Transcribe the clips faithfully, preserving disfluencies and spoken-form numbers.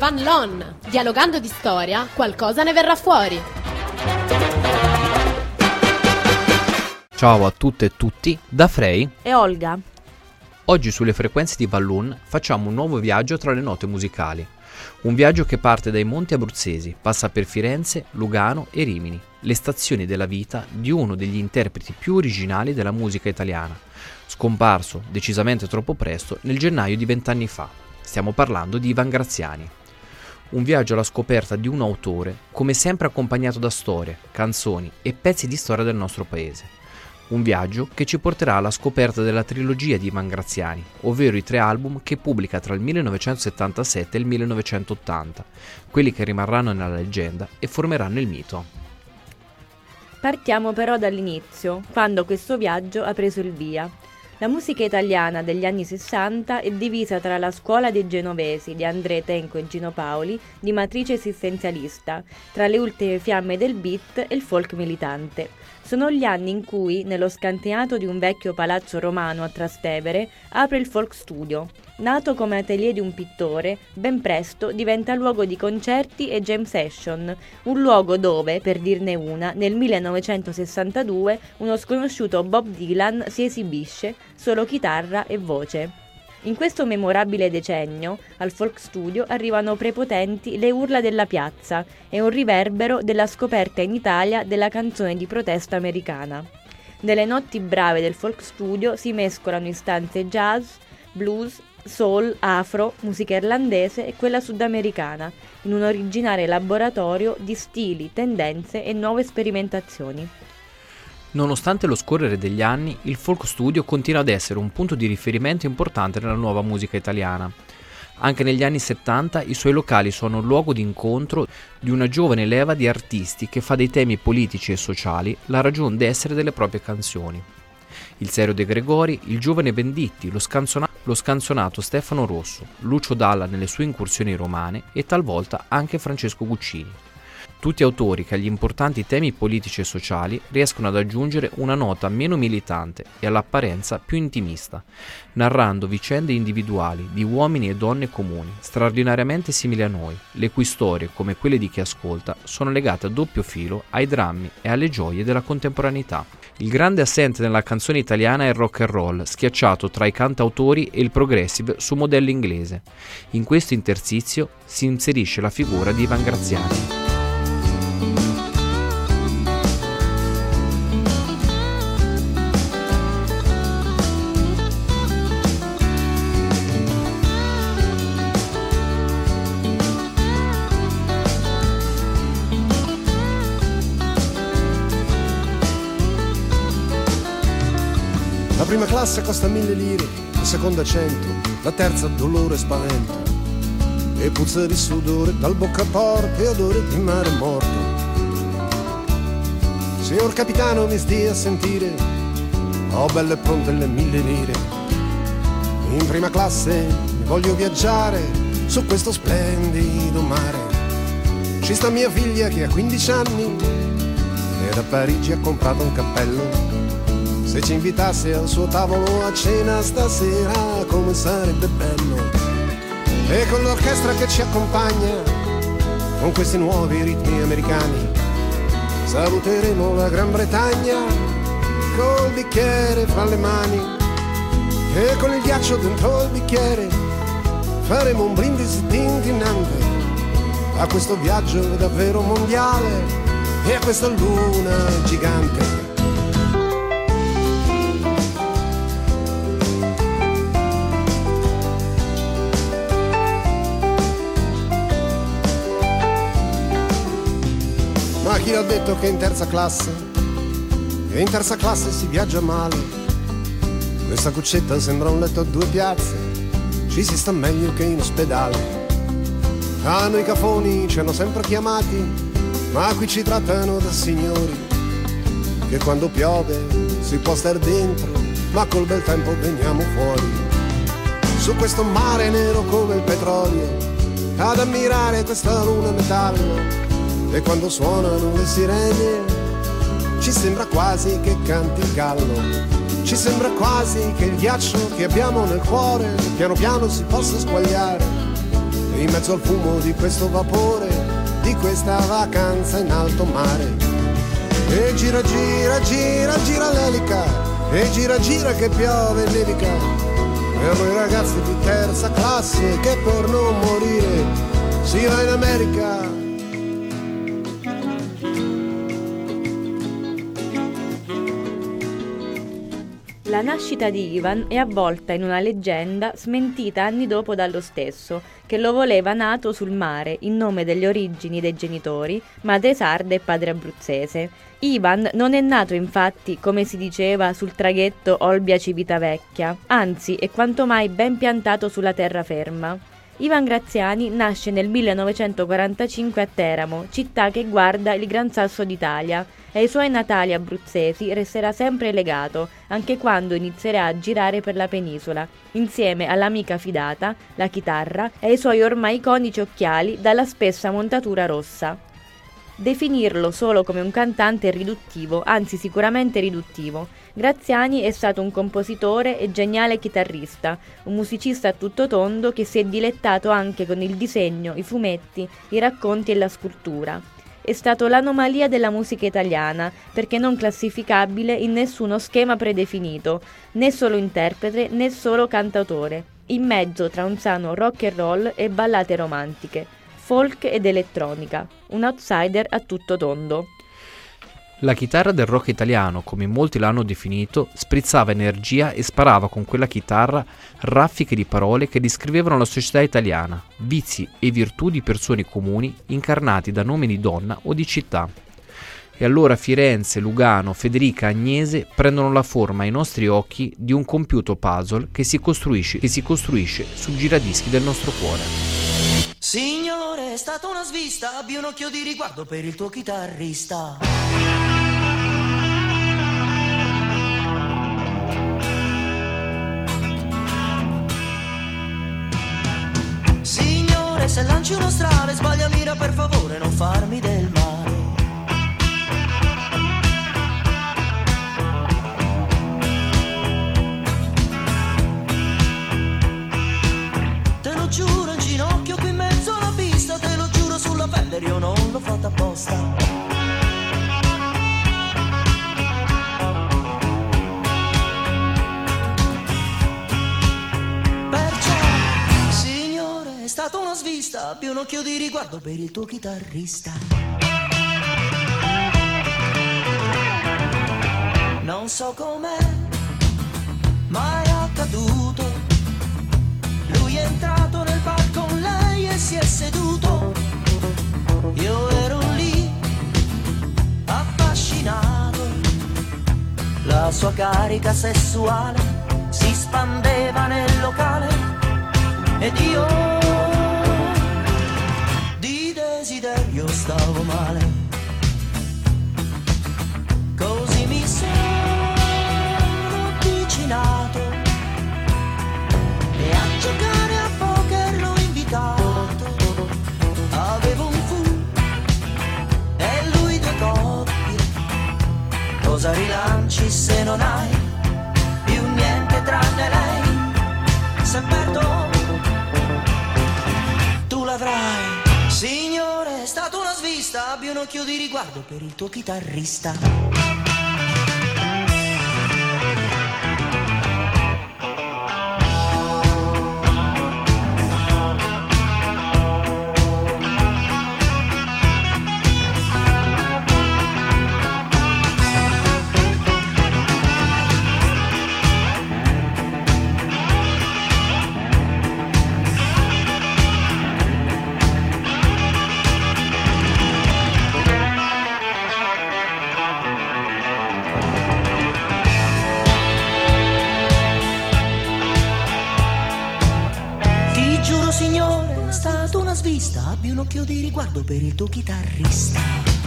Fan Lon. Dialogando di storia, qualcosa ne verrà fuori. Ciao a tutte e tutti, da Frey e Olga. Oggi sulle frequenze di Vallun facciamo un nuovo viaggio tra le note musicali. Un viaggio che parte dai monti abruzzesi, passa per Firenze, Lugano e Rimini, le stazioni della vita di uno degli interpreti più originali della musica italiana, scomparso decisamente troppo presto nel gennaio di vent'anni fa. Stiamo parlando di Ivan Graziani. Un viaggio alla scoperta di un autore, come sempre accompagnato da storie, canzoni e pezzi di storia del nostro paese. Un viaggio che ci porterà alla scoperta della trilogia di Ivan Graziani, ovvero i tre album che pubblica tra il millenovecentosettantasette e il millenovecentottanta, quelli che rimarranno nella leggenda e formeranno il mito. Partiamo però dall'inizio, quando questo viaggio ha preso il via. La musica italiana degli anni sessanta è divisa tra la scuola dei genovesi di André Tenco e Gino Paoli, di matrice esistenzialista, tra le ultime fiamme del beat e il folk militante. Sono gli anni in cui, nello scantenato di un vecchio palazzo romano a Trastevere, apre il Folk Studio. Nato come atelier di un pittore, ben presto diventa luogo di concerti e jam session, un luogo dove, per dirne una, nel millenovecentosessantadue uno sconosciuto Bob Dylan si esibisce, solo chitarra e voce. In questo memorabile decennio, al Folk Studio arrivano prepotenti le urla della piazza e un riverbero della scoperta in Italia della canzone di protesta americana. Nelle notti brave del Folk Studio si mescolano istanze jazz, blues, soul, afro, musica irlandese e quella sudamericana, in un originale laboratorio di stili, tendenze e nuove sperimentazioni. Nonostante lo scorrere degli anni, il Folk Studio continua ad essere un punto di riferimento importante nella nuova musica italiana. Anche negli anni settanta i suoi locali sono luogo di incontro di una giovane leva di artisti che fa dei temi politici e sociali la ragion d'essere delle proprie canzoni. Il Serio De Gregori, il giovane Venditti, lo, scanzona- lo scanzonato Stefano Rosso, Lucio Dalla nelle sue incursioni romane e talvolta anche Francesco Guccini. Tutti autori che agli importanti temi politici e sociali riescono ad aggiungere una nota meno militante e all'apparenza più intimista, narrando vicende individuali di uomini e donne comuni, straordinariamente simili a noi, le cui storie, come quelle di chi ascolta, sono legate a doppio filo ai drammi e alle gioie della contemporaneità. Il grande assente nella canzone italiana è il rock and roll, schiacciato tra i cantautori e il progressive su modello inglese. In questo intersizio si inserisce la figura di Ivan Graziani. La prima classe costa mille lire, la seconda cento, la terza dolore e spavento. E puzza di sudore dal boccaporte e odore di mare morto. Signor capitano mi stia a sentire, ho belle pronte le mille lire. In prima classe voglio viaggiare su questo splendido mare. Ci sta mia figlia che ha quindici anni e da Parigi ha comprato un cappello. Se ci invitasse al suo tavolo a cena stasera, come sarebbe bello. E con l'orchestra che ci accompagna, con questi nuovi ritmi americani, saluteremo la Gran Bretagna col bicchiere fra le mani. E con il ghiaccio dentro il bicchiere faremo un brindisi tintinnante a questo viaggio davvero mondiale e a questa luna gigante. Ma chi l'ha detto che in terza classe, che in terza classe si viaggia male? Questa cuccetta sembra un letto a due piazze, ci si sta meglio che in ospedale. A noi cafoni ci hanno sempre chiamati, ma qui ci trattano da signori, che quando piove si può star dentro, ma col bel tempo veniamo fuori. Su questo mare nero come il petrolio, ad ammirare questa luna metallo. E quando suonano le sirene ci sembra quasi che canti il gallo. Ci sembra quasi che il ghiaccio che abbiamo nel cuore piano piano si possa squagliare in mezzo al fumo di questo vapore, di questa vacanza in alto mare. E gira, gira, gira, gira l'elica, e gira, gira che piove e nevica, per noi ragazzi di terza classe che per non morire si va in America. La nascita di Ivan è avvolta in una leggenda smentita anni dopo dallo stesso, che lo voleva nato sul mare in nome delle origini dei genitori, madre sarda e padre abruzzese. Ivan non è nato infatti, come si diceva, sul traghetto Olbia-Civitavecchia, anzi è quanto mai ben piantato sulla terraferma. Ivan Graziani nasce nel millenovecentoquarantacinque a Teramo, città che guarda il Gran Sasso d'Italia, e ai suoi natali abruzzesi resterà sempre legato, anche quando inizierà a girare per la penisola, insieme all'amica fidata, la chitarra e ai suoi ormai iconici occhiali dalla spessa montatura rossa. Definirlo solo come un cantante è riduttivo, anzi sicuramente riduttivo. Graziani è stato un compositore e geniale chitarrista, un musicista a tutto tondo che si è dilettato anche con il disegno, i fumetti, i racconti e la scultura. È stato l'anomalia della musica italiana, perché non classificabile in nessuno schema predefinito, né solo interprete né solo cantautore, in mezzo tra un sano rock and roll e ballate romantiche, folk ed elettronica, un outsider a tutto tondo. La chitarra del rock italiano, come molti l'hanno definito, sprizzava energia e sparava con quella chitarra raffiche di parole che descrivevano la società italiana, vizi e virtù di persone comuni incarnati da nome di donna o di città. E allora Firenze, Lugano, Federica, Agnese prendono la forma ai nostri occhi di un compiuto puzzle che si costruisce, che si costruisce sul giradischi del nostro cuore. Signore, è stata una svista, abbi un occhio di riguardo per il tuo chitarrista. Signore, se lanci uno strale, sbaglia mira per favore, non farmi del male. Te lo giuro in ginocchio qui in mezzo alla pista, te lo giuro sulla pelle, io non l'ho fatta apposta. È stata una svista, abbi un occhio di riguardo per il tuo chitarrista. Non so com'è, ma è accaduto. Lui è entrato nel bar con lei e si è seduto. Io ero lì, affascinato. La sua carica sessuale si spandeva nel locale ed io io stavo male, così mi sono avvicinato e a giocare a poker l'ho invitato. Avevo un fu e lui due coppie. Cosa rilanci se non hai più niente tranne lei? Se perdo tu l'avrai. Signore, è stata una svista, abbi un occhio di riguardo per il tuo chitarrista. Abbi un occhio di riguardo per il tuo chitarrista.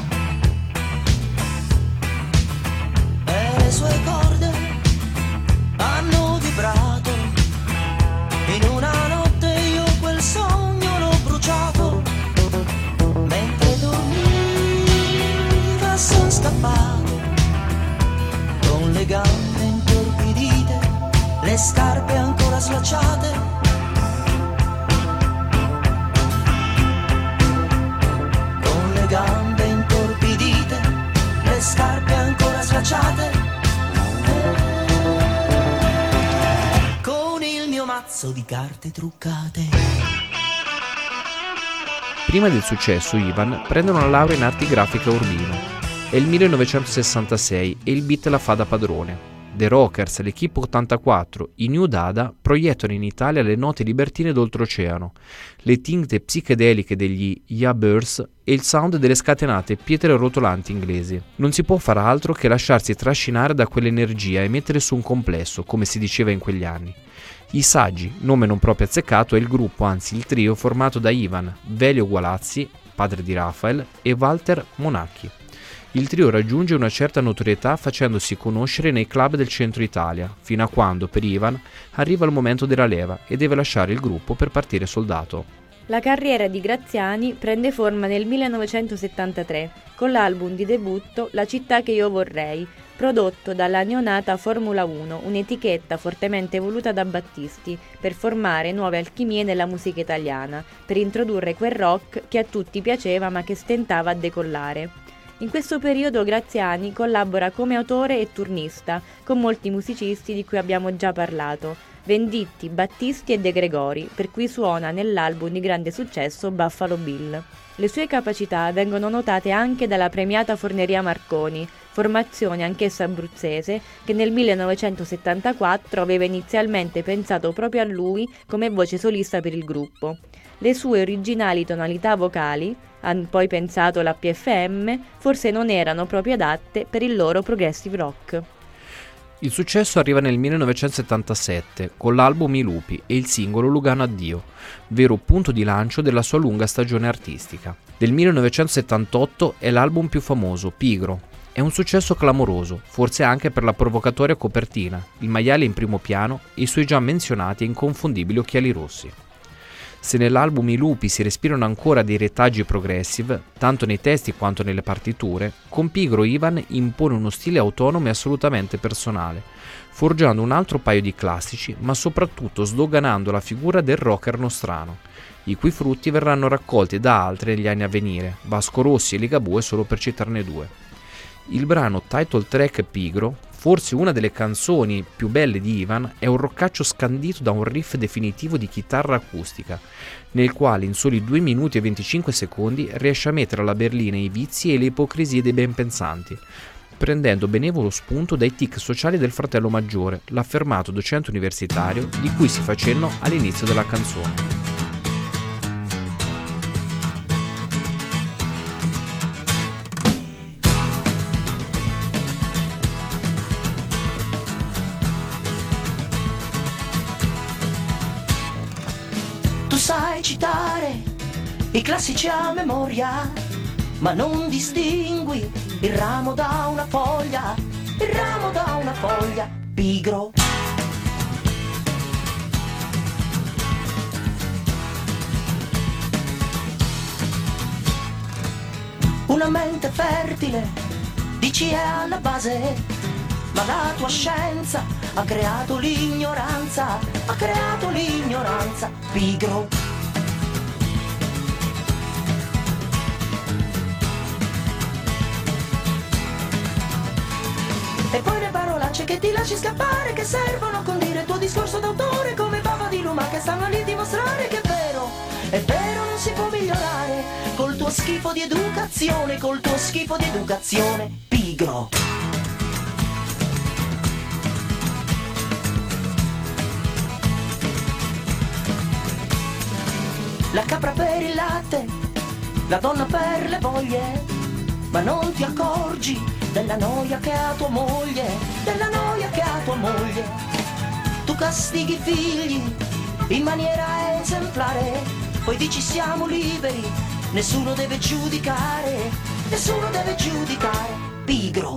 E le sue corde hanno vibrato. In una notte io quel sogno l'ho bruciato. Mentre dormiva son scappato, con le gambe intorpidite, le scarpe ancora slacciate. abbracciate con il mio mazzo di carte truccate. Prima del successo, Ivan prende una laurea in arti grafiche a Urbino. È il millenovecentosessantasei e il beat la fa da padrone. The Rockers, l'Equipe ottantaquattro, i New Dada proiettano in Italia le note libertine d'oltreoceano, le tinte psichedeliche degli Yardbirds e il sound delle scatenate pietre rotolanti inglesi. Non si può far altro che lasciarsi trascinare da quell'energia e mettere su un complesso, come si diceva in quegli anni. I Saggi, nome non proprio azzeccato, è il gruppo, anzi il trio, formato da Ivan, Velio Gualazzi, padre di Raphael, e Walter Monacchi. Il trio raggiunge una certa notorietà facendosi conoscere nei club del centro Italia, fino a quando, per Ivan, arriva il momento della leva e deve lasciare il gruppo per partire soldato. La carriera di Graziani prende forma nel millenovecentosettantatré con l'album di debutto La città che io vorrei, prodotto dalla neonata Formula uno, un'etichetta fortemente voluta da Battisti per formare nuove alchimie nella musica italiana, per introdurre quel rock che a tutti piaceva ma che stentava a decollare. In questo periodo Graziani collabora come autore e turnista con molti musicisti di cui abbiamo già parlato, Venditti, Battisti e De Gregori, per cui suona nell'album di grande successo Buffalo Bill. Le sue capacità vengono notate anche dalla premiata Forneria Marconi, formazione anch'essa abruzzese che nel millenovecentosettantaquattro aveva inizialmente pensato proprio a lui come voce solista per il gruppo. Le sue originali tonalità vocali, hanno poi pensato la P F M, forse non erano proprio adatte per il loro progressive rock. Il successo arriva nel millenovecentosettantasette con l'album I Lupi e il singolo Lugano Addio, vero punto di lancio della sua lunga stagione artistica. Del millenovecentosettantotto è l'album più famoso, Pigro. È un successo clamoroso, forse anche per la provocatoria copertina, il maiale in primo piano e i suoi già menzionati e inconfondibili occhiali rossi. Se nell'album I Lupi si respirano ancora dei retaggi progressive, tanto nei testi quanto nelle partiture, con Pigro Ivan impone uno stile autonomo e assolutamente personale, forgiando un altro paio di classici, ma soprattutto sdoganando la figura del rocker nostrano, i cui frutti verranno raccolti da altri negli anni a venire, Vasco Rossi e Ligabue solo per citarne due. Il brano title track Pigro, forse una delle canzoni più belle di Ivan, è un roccaccio scandito da un riff definitivo di chitarra acustica, nel quale in soli due minuti e venticinque secondi riesce a mettere alla berlina i vizi e le ipocrisie dei ben pensanti, prendendo benevolo spunto dai tic sociali del fratello maggiore, l'affermato docente universitario di cui si fa cenno all'inizio della canzone. Sai citare i classici a memoria, ma non distingui il ramo da una foglia, il ramo da una foglia, pigro. Una mente fertile, dici è alla base, ma la tua scienza ha creato l'ignoranza, ha creato l'ignoranza, pigro. E poi le parolacce che ti lasci scappare, che servono a condire il tuo discorso d'autore, come bava di luma che stanno lì a dimostrare che è vero, è vero, non si può migliorare, col tuo schifo di educazione, col tuo schifo di educazione, pigro. La capra per il latte, la donna per le voglie, ma non ti accorgi della noia che ha tua moglie, della noia che ha tua moglie. Tu castighi i figli in maniera esemplare, poi dici siamo liberi, nessuno deve giudicare, nessuno deve giudicare, pigro.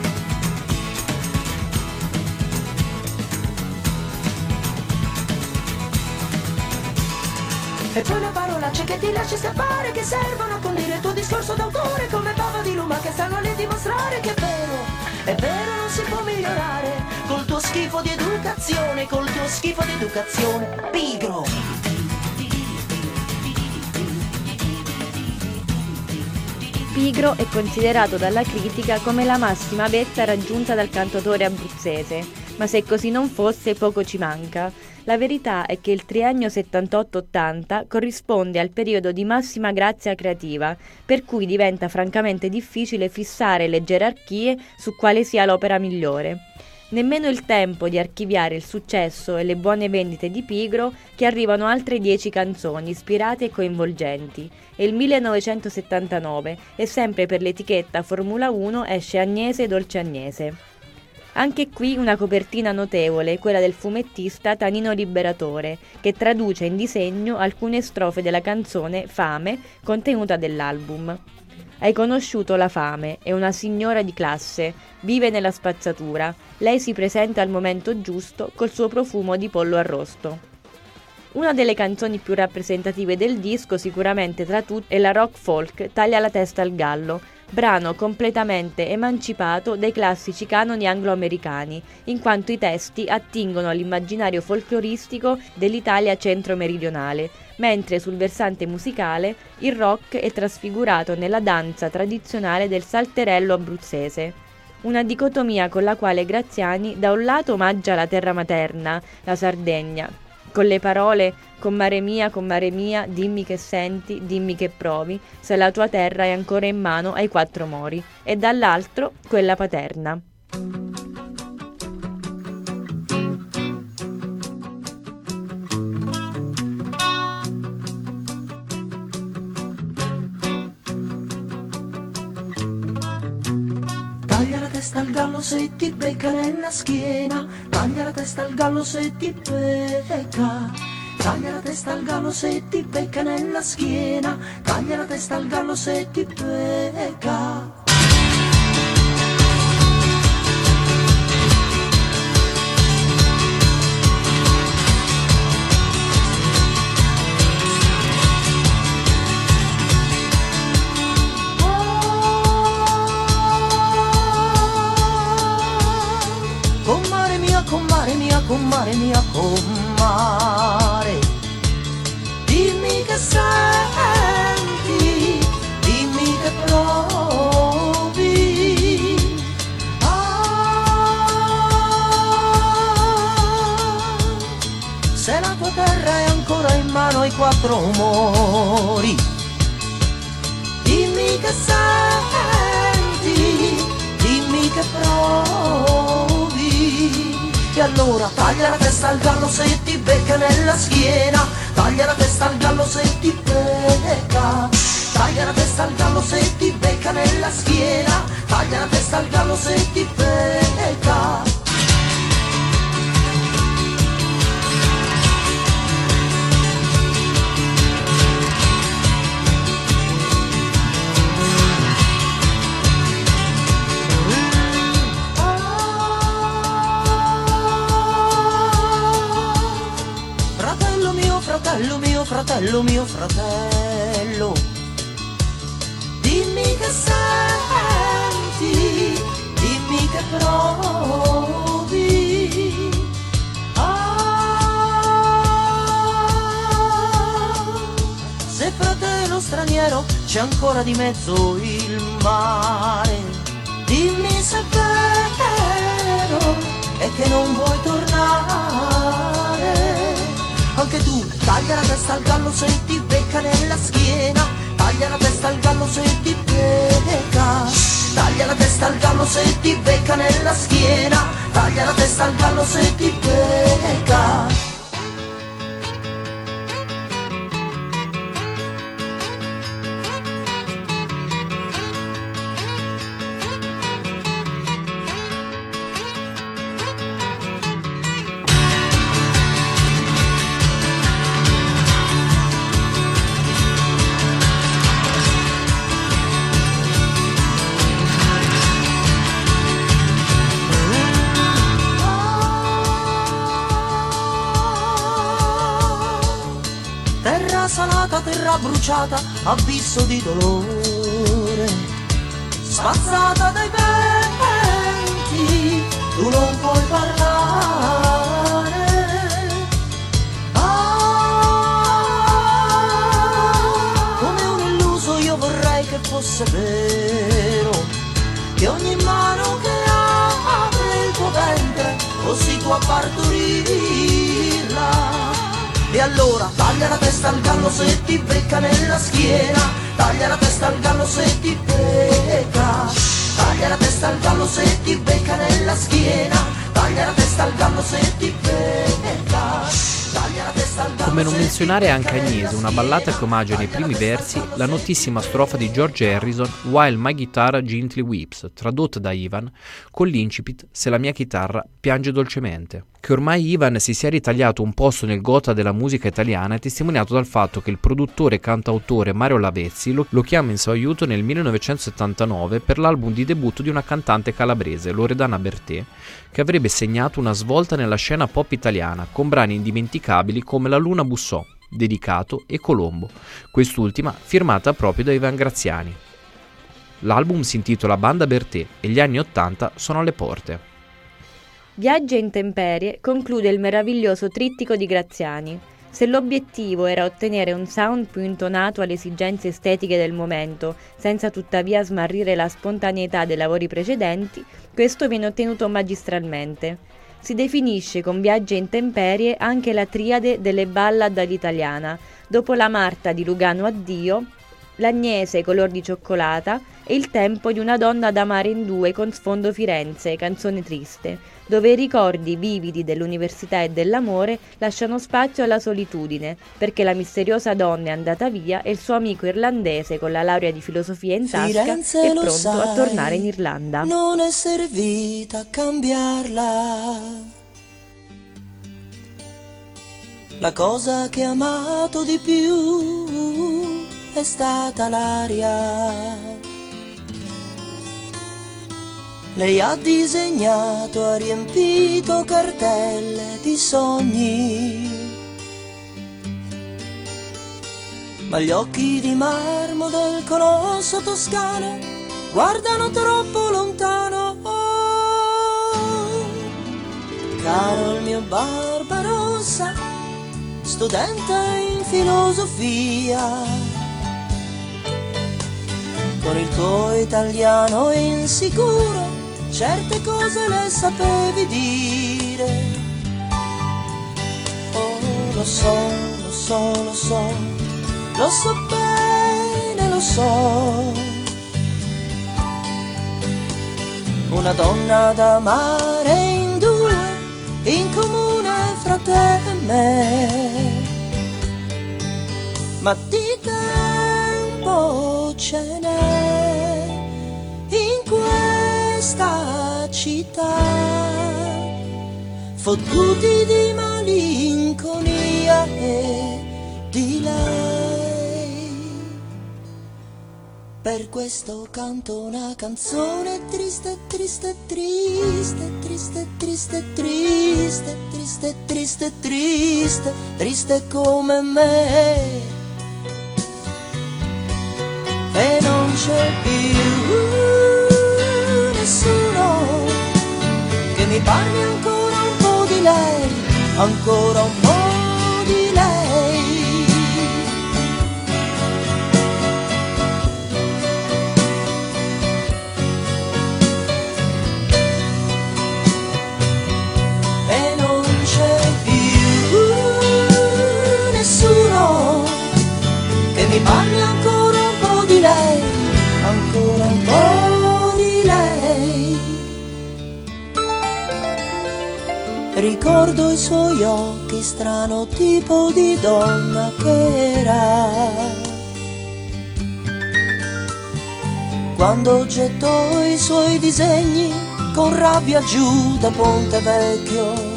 E poi le parolacce che ti lasci scappare, che servono a condire il tuo discorso d'autore, come bava di luma che stanno lì a dimostrare che è vero, è vero, non si può migliorare, col tuo schifo di educazione, col tuo schifo di educazione, pigro. Pigro è considerato dalla critica come la massima vetta raggiunta dal cantautore abruzzese, ma se così non fosse poco ci manca. La verità è che il triennio settantotto ottanta corrisponde al periodo di massima grazia creativa, per cui diventa francamente difficile fissare le gerarchie su quale sia l'opera migliore. Nemmeno il tempo di archiviare il successo e le buone vendite di Pigro, che arrivano altre dieci canzoni ispirate e coinvolgenti, e il millenovecentosettantanove e sempre per l'etichetta Formula uno esce Agnese Dolce Agnese. Anche qui una copertina notevole, quella del fumettista Tanino Liberatore, che traduce in disegno alcune strofe della canzone Fame contenuta dell'album. Hai conosciuto la fame, è una signora di classe, vive nella spazzatura, lei si presenta al momento giusto col suo profumo di pollo arrosto. Una delle canzoni più rappresentative del disco, sicuramente tra tutte, è la rock folk Taglia la testa al gallo, brano completamente emancipato dai classici canoni anglo-americani, in quanto i testi attingono all'immaginario folcloristico dell'Italia centro-meridionale, mentre sul versante musicale il rock è trasfigurato nella danza tradizionale del salterello abruzzese. Una dicotomia con la quale Graziani da un lato omaggia la terra materna, la Sardegna, con le parole «Con mare mia, con mare mia, dimmi che senti, dimmi che provi, se la tua terra è ancora in mano ai quattro mori», e dall'altro quella paterna. Taglia la testa al gallo se ti becca nella schiena, taglia la testa al gallo se ti becca, taglia la testa al gallo se ti becca nella schiena, taglia la testa al gallo se ti becca. Con mare mia, con mare mia, con mare, dimmi che senti, dimmi che provi. Ah, se la tua terra è ancora in mano ai quattro mori, dimmi che senti, dimmi che provi. E allora taglia la testa al gallo se ti becca nella schiena, taglia la testa al gallo se ti becca, taglia la testa al gallo se ti becca nella schiena, taglia la testa al gallo se ti becca. Fratello mio, fratello mio, fratello, dimmi che senti, dimmi che provi. Ah, se fratello straniero c'è ancora di mezzo il mare, dimmi se è vero e che non vuoi tornare. Anche tu, taglia la testa al gallo se ti becca nella schiena, taglia la testa al gallo se ti becca, taglia la testa al gallo se ti becca nella schiena, taglia la testa al gallo se ti becca. Salata, terra bruciata, abisso di dolore, spazzata dai venti, tu non puoi parlare. Ah, come un illuso io vorrei che fosse vero, a partorirla. E allora taglia la testa al gallo se ti becca nella schiena, taglia la testa al gallo se ti becca, taglia la testa al gallo se ti becca nella schiena, taglia la testa al gallo se ti becca. Come non menzionare anche Agnese, una ballata che omaggia nei primi versi la notissima strofa di George Harrison While My Guitar Gently Weeps, tradotta da Ivan con l'incipit Se la mia chitarra piange dolcemente. Che ormai Ivan si sia ritagliato un posto nel gotha della musica italiana è testimoniato dal fatto che il produttore e cantautore Mario Lavezzi lo, lo chiama in suo aiuto nel millenovecentosettantanove per l'album di debutto di una cantante calabrese, Loredana Bertè, che avrebbe segnato una svolta nella scena pop italiana con brani indimenticabili come La Luna bussò, dedicato, e Colombo, quest'ultima firmata proprio da Ivan Graziani. L'album si intitola Banda Bertè e gli anni Ottanta sono alle porte. Viaggi a intemperie conclude il meraviglioso trittico di Graziani. Se l'obiettivo era ottenere un sound più intonato alle esigenze estetiche del momento, senza tuttavia smarrire la spontaneità dei lavori precedenti, questo viene ottenuto magistralmente. Si definisce con Viaggi a intemperie anche la triade delle ballad all'italiana, dopo la Marta di Lugano Addio, l'Agnese color di cioccolata e Il tempo di una donna da amare in due con sfondo Firenze, canzone triste, dove i ricordi vividi dell'università e dell'amore lasciano spazio alla solitudine, perché la misteriosa donna è andata via e il suo amico irlandese con la laurea di filosofia in tasca Firenze, è lo pronto sai, a tornare in Irlanda. Non è servita a cambiarla. La cosa che ho amato di più è stata l'aria. Lei ha disegnato, ha riempito cartelle di sogni, ma gli occhi di marmo del colosso toscano guardano troppo lontano. Oh, caro il mio Barbarossa, studente in filosofia, con il tuo italiano insicuro certe cose le sapevi dire. Oh, lo so, lo so, lo so, lo so bene, lo so. Una donna da amare in due, in comune fra te e me. Ma di tempo ce n'è in questa città, fottuti di malinconia e di lei. Per questo canto una canzone triste, triste, triste, triste, triste, triste, triste, triste, triste, triste come me. E non c'è più nessuno che mi parli ancora un po' di lei, ancora un po' di lei. E non c'è più nessuno che mi parli ancora di lei, ancora un po' di lei. Ricordo i suoi occhi, strano tipo di donna che era, quando gettò i suoi disegni con rabbia giù da Ponte Vecchio.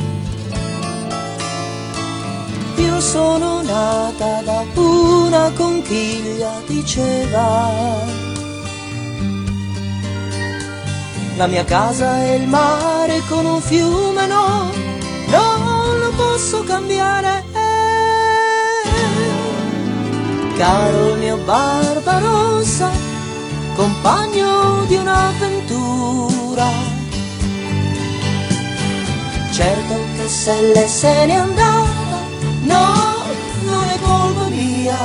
Io sono nata da una conchiglia, diceva. La mia casa è il mare con un fiume, no, non lo posso cambiare. Caro il mio Barbarossa, compagno di un'avventura, certo che se lei se n'è andata, no, non è colpa mia.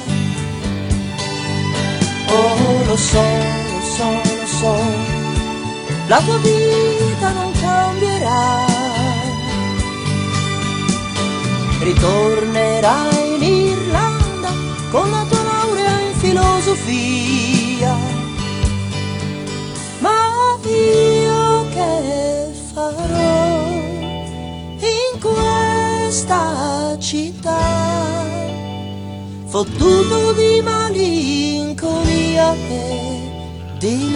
Oh, lo so, lo so, lo so, la tua vita non cambierà. ritornerai in Irlanda con la tua laurea in filosofia. Ma io che farò in questa città, fottuto di malinconia e di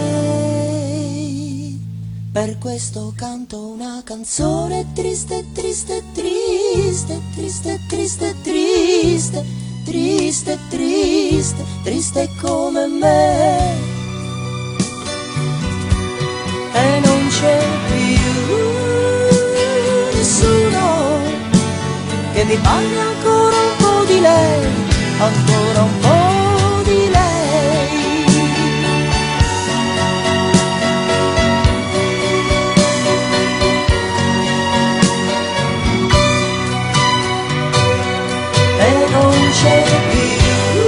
lei? Per questo canto una canzone triste, triste, triste, triste, triste, triste, triste, triste, triste come me. E non c'è più nessuno che mi parli ancora un po' di lei, ancora un po' di lei. E non c'è più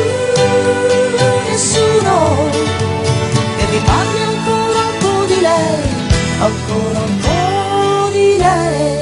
nessuno che mi parli ancora un po' di lei, ancora un po' di lei.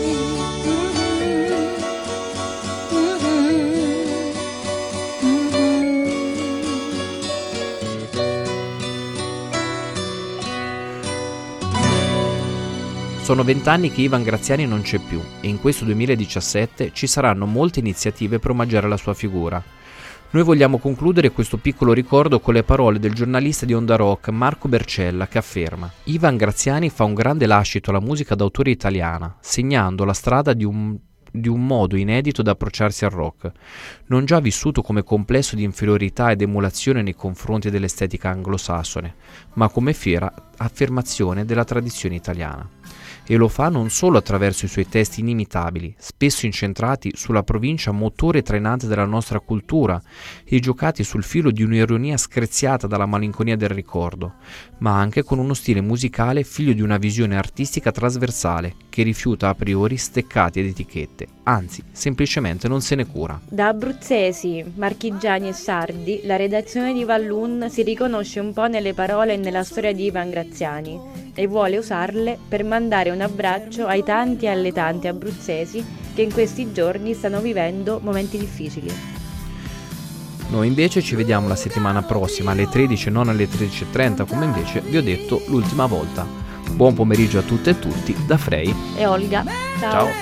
Sono vent'anni che Ivan Graziani non c'è più e in questo duemiladiciassette ci saranno molte iniziative per omaggiare la sua figura. Noi vogliamo concludere questo piccolo ricordo con le parole del giornalista di Onda Rock Marco Bercella, che afferma: Ivan Graziani fa un grande lascito alla musica d'autore italiana, segnando la strada di un di un modo inedito da approcciarsi al rock, non già vissuto come complesso di inferiorità ed emulazione nei confronti dell'estetica anglosassone, ma come fiera affermazione della tradizione italiana. E lo fa non solo attraverso i suoi testi inimitabili, spesso incentrati sulla provincia motore trainante della nostra cultura e giocati sul filo di un'ironia screziata dalla malinconia del ricordo, ma anche con uno stile musicale figlio di una visione artistica trasversale che rifiuta a priori steccati ed etichette, anzi, semplicemente non se ne cura. Da abruzzesi, marchigiani e sardi, la redazione di Vallun si riconosce un po' nelle parole e nella storia di Ivan Graziani e vuole usarle per mandare un abbraccio ai tanti e alle tante abruzzesi che in questi giorni stanno vivendo momenti difficili. Noi invece ci vediamo la settimana prossima alle tredici e non alle tredici e trenta, come invece vi ho detto l'ultima volta. Buon pomeriggio a tutte e tutti da Frei e Olga. Ciao. Ciao.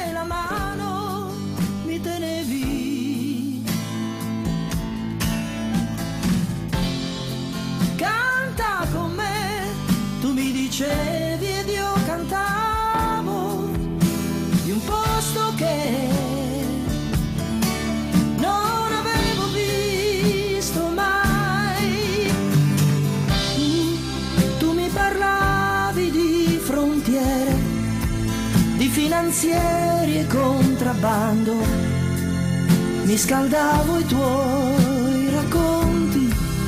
Dicevi ed io cantavo di un posto che non avevo visto mai. Tu mi parlavi di frontiere, di finanzieri e contrabbando, mi scaldavo i tuoi racconti.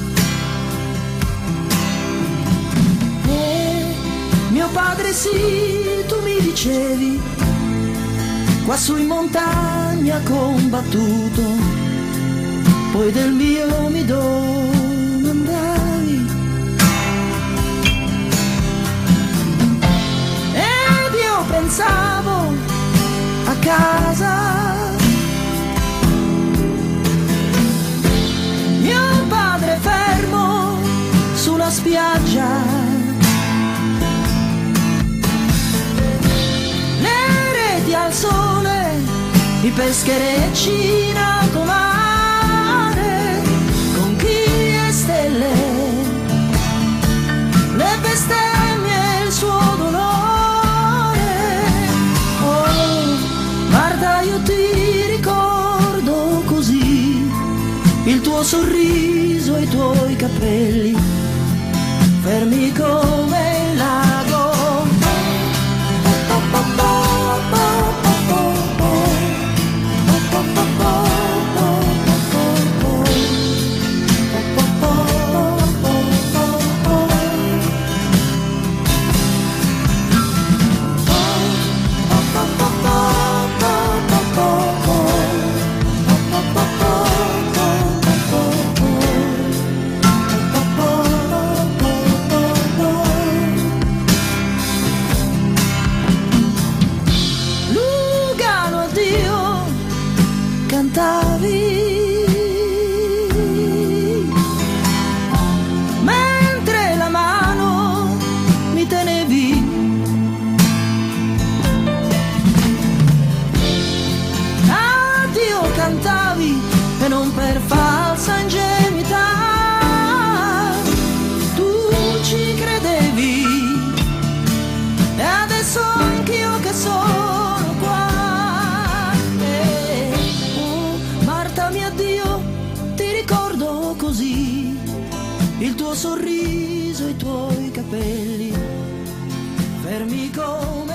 Mio padre sì, tu mi dicevi, qua su in montagna ha combattuto, poi del mio mi domandavi. Ed io pensavo a casa, mio padre fermo sulla spiaggia, al sole, i pescherecci in alto mare, conchiglie e stelle, le bestemmie e il suo dolore. Oh, guarda, io ti ricordo così, il tuo sorriso e i tuoi capelli, fermi come il lago. cantavi, mentre la mano mi tenevi. Addio cantavi e non per falsa ingenuità, tu ci credevi e adesso anch'io che sono qua. E, oh, Marta mio Dio, ti ricordo così, il tuo sorriso, i tuoi capelli fermi come